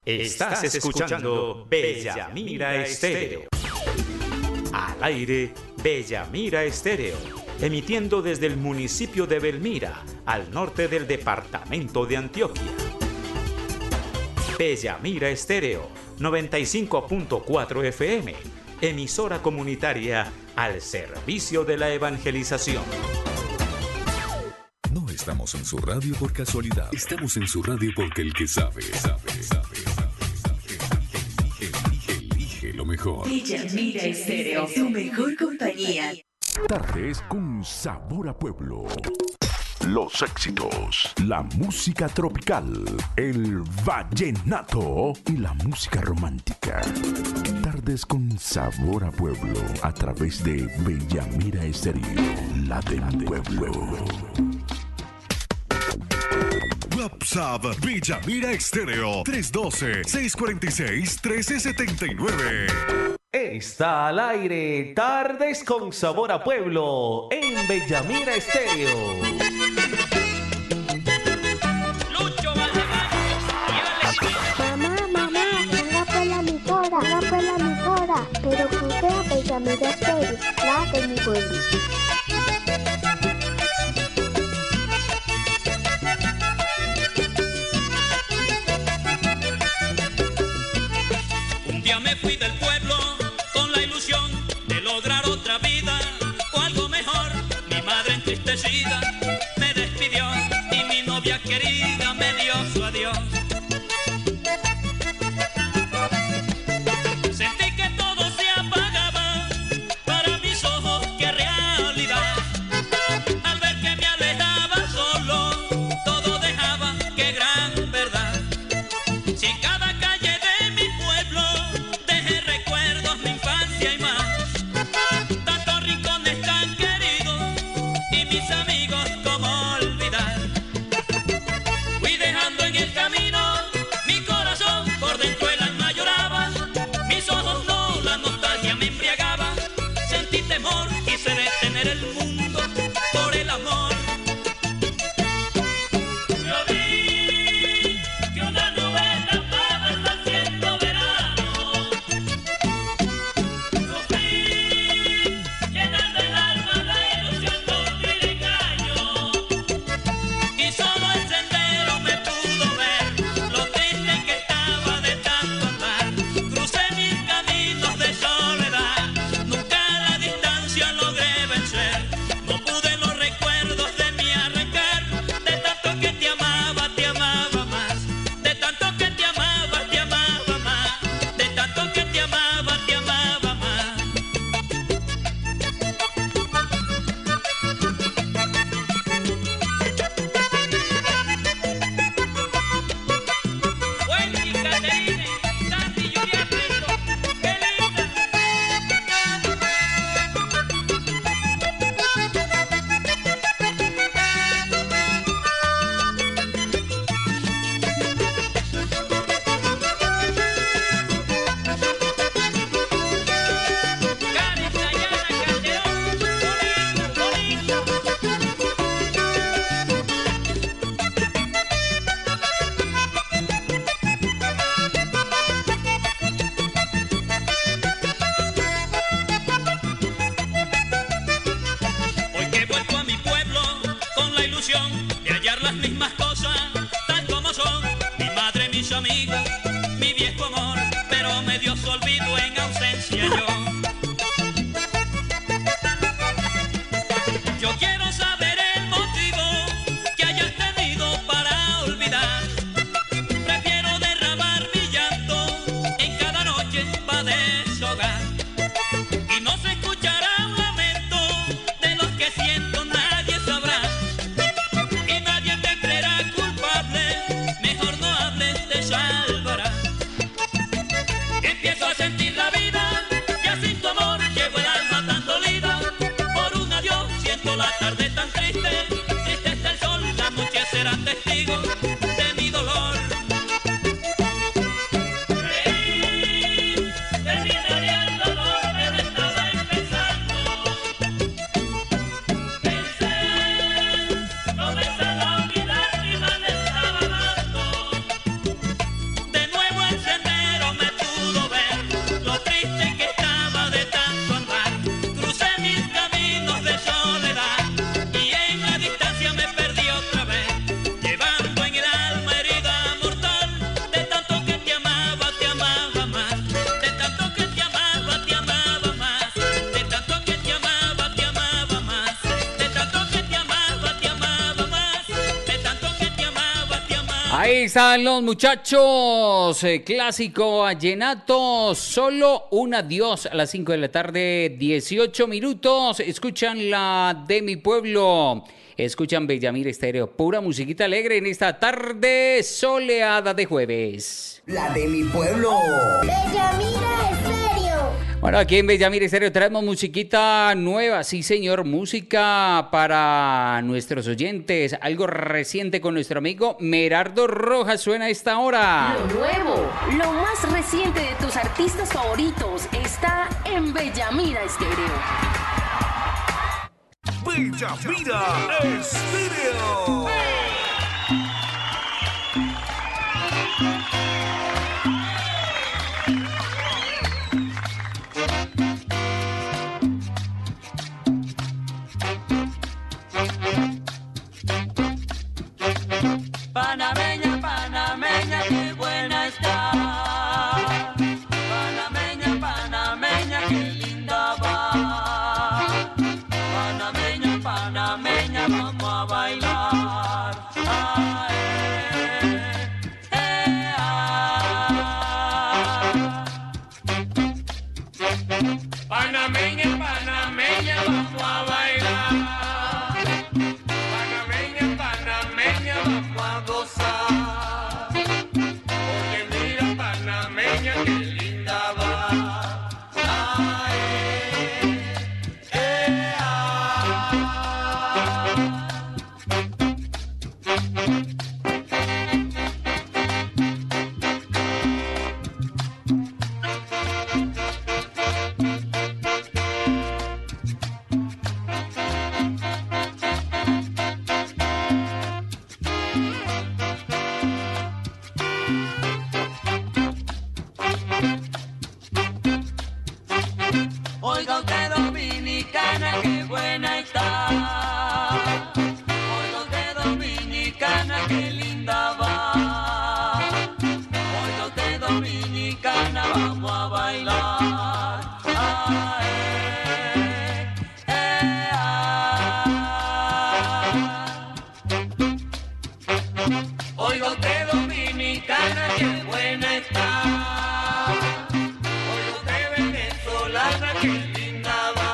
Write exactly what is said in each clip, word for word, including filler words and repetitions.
Estás escuchando Bellamira Estéreo. Al aire, Bellamira Estéreo, emitiendo desde el municipio de Belmira, al norte del departamento de Antioquia. Bellamira Estéreo, noventa y cinco punto cuatro F M, emisora comunitaria al servicio de la evangelización. No estamos en su radio por casualidad. Estamos en su radio porque el que sabe, sabe, sabe, sabe, sabe. Elige, elige lo mejor. Bellamira Estéreo, tu mejor compañía. Tardes con sabor a pueblo. Los éxitos, la música tropical, el vallenato y la música romántica. Tardes con sabor a pueblo a través de Bellamira Estéreo, la del pueblo. WhatsApp Bellamira Estéreo tres uno dos, seis cuatro seis, uno tres siete nueve. Está al aire Tardes con Sabor a Pueblo en Bellamira Estéreo. Mamá, mamá, venga por la emisora, venga por la emisora, pero que sea Bellamira Estéreo, la de mi pueblo. Un día me fui del pueblo con la ilusión de lograr otra vida o algo mejor. Mi madre entristecida me despidió y mi novia querida me dio su adiós. Sentí que todo se apagaba para mis ojos, que realidad. Ahí están los muchachos, eh, clásico vallenato, solo un adiós a las cinco de la tarde, dieciocho minutos, escuchan la de mi pueblo, escuchan Bellamira Estéreo, pura musiquita alegre en esta tarde soleada de jueves. La de mi pueblo. Bellamira Estéreo. Bueno, aquí en Bellamira Estéreo traemos musiquita nueva, sí señor, música para nuestros oyentes, algo reciente con nuestro amigo Merardo Rojas suena a esta hora. Lo nuevo, lo más reciente de tus artistas favoritos está en Bellamira Estéreo. Bellamira Estéreo. Panameña, panameña, qué buena está. Panameña, panameña, qué linda va. Panameña, panameña, vamos a bailar. Ah, eh, eh, ah. Panameña, panameña, vamos a bailar. Panameña, panameña, vamos a gozar. Oye, mira, panameña, qué linda va. Ay, eh, ah. Oiga usted dominicana, qué buena está. Oiga usted dominicana, qué linda va. Oiga usted dominicana, vamos a bailar. Ah, eh, eh, ah. Oiga usted dominicana, qué buena está. Qué linda va.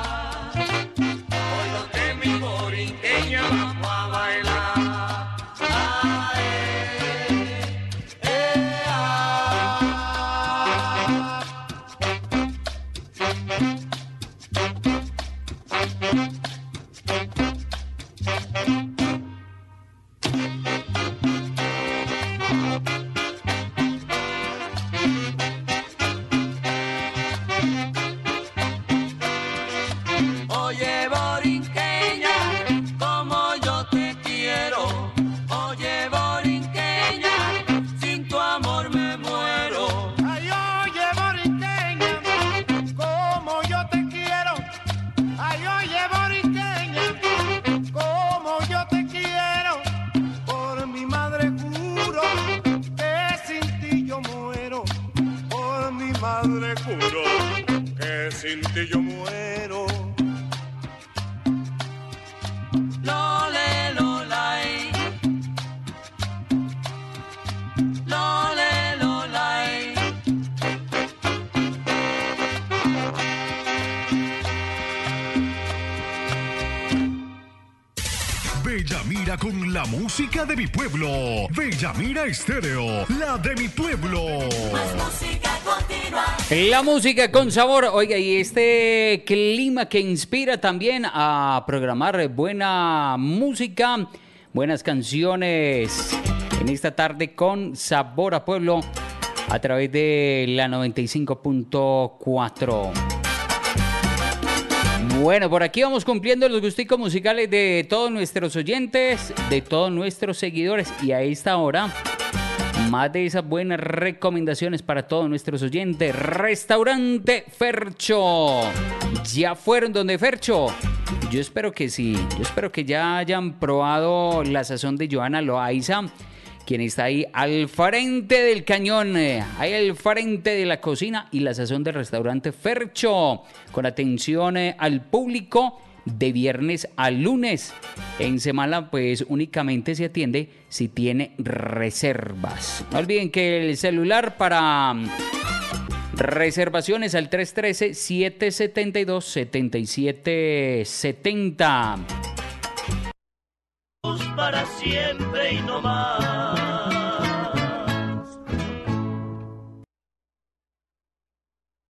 Oiga usted mi borinqueña, vamos a bailar. Ah, eh, eh, ah. Oye, borinqueña, como yo te quiero. Oye, borinqueña, sin tu amor me muero. Ay, oye, borinqueña, como yo te quiero. Ay, oye, borinqueña, como yo te quiero. Por mi madre juro que sin ti yo muero. Por mi madre juro que sin ti yo muero. Lole, lolay. Lole, lolay. Bellamira con la música de mi pueblo. Bellamira Estéreo, la de mi pueblo. Más música continua. La música con sabor, oiga, y este clima que inspira también a programar buena música, buenas canciones en esta tarde con Sabor a Pueblo a través de la noventa y cinco punto cuatro. Bueno, por aquí vamos cumpliendo los gusticos musicales de todos nuestros oyentes, de todos nuestros seguidores, y a esta hora más de esas buenas recomendaciones para todos nuestros oyentes. Restaurante Fercho. ¿Ya fueron donde Fercho? Yo espero que sí. Yo espero que ya hayan probado la sazón de Joana Loaiza, quien está ahí al frente del cañón, eh, ahí al frente de la cocina y la sazón del restaurante Fercho, con atención eh, al público, de viernes a lunes. En semana pues únicamente se atiende si tiene reservas. No olviden que el celular para reservaciones al tres uno tres, siete siete dos, siete siete siete cero. Para siempre y no más.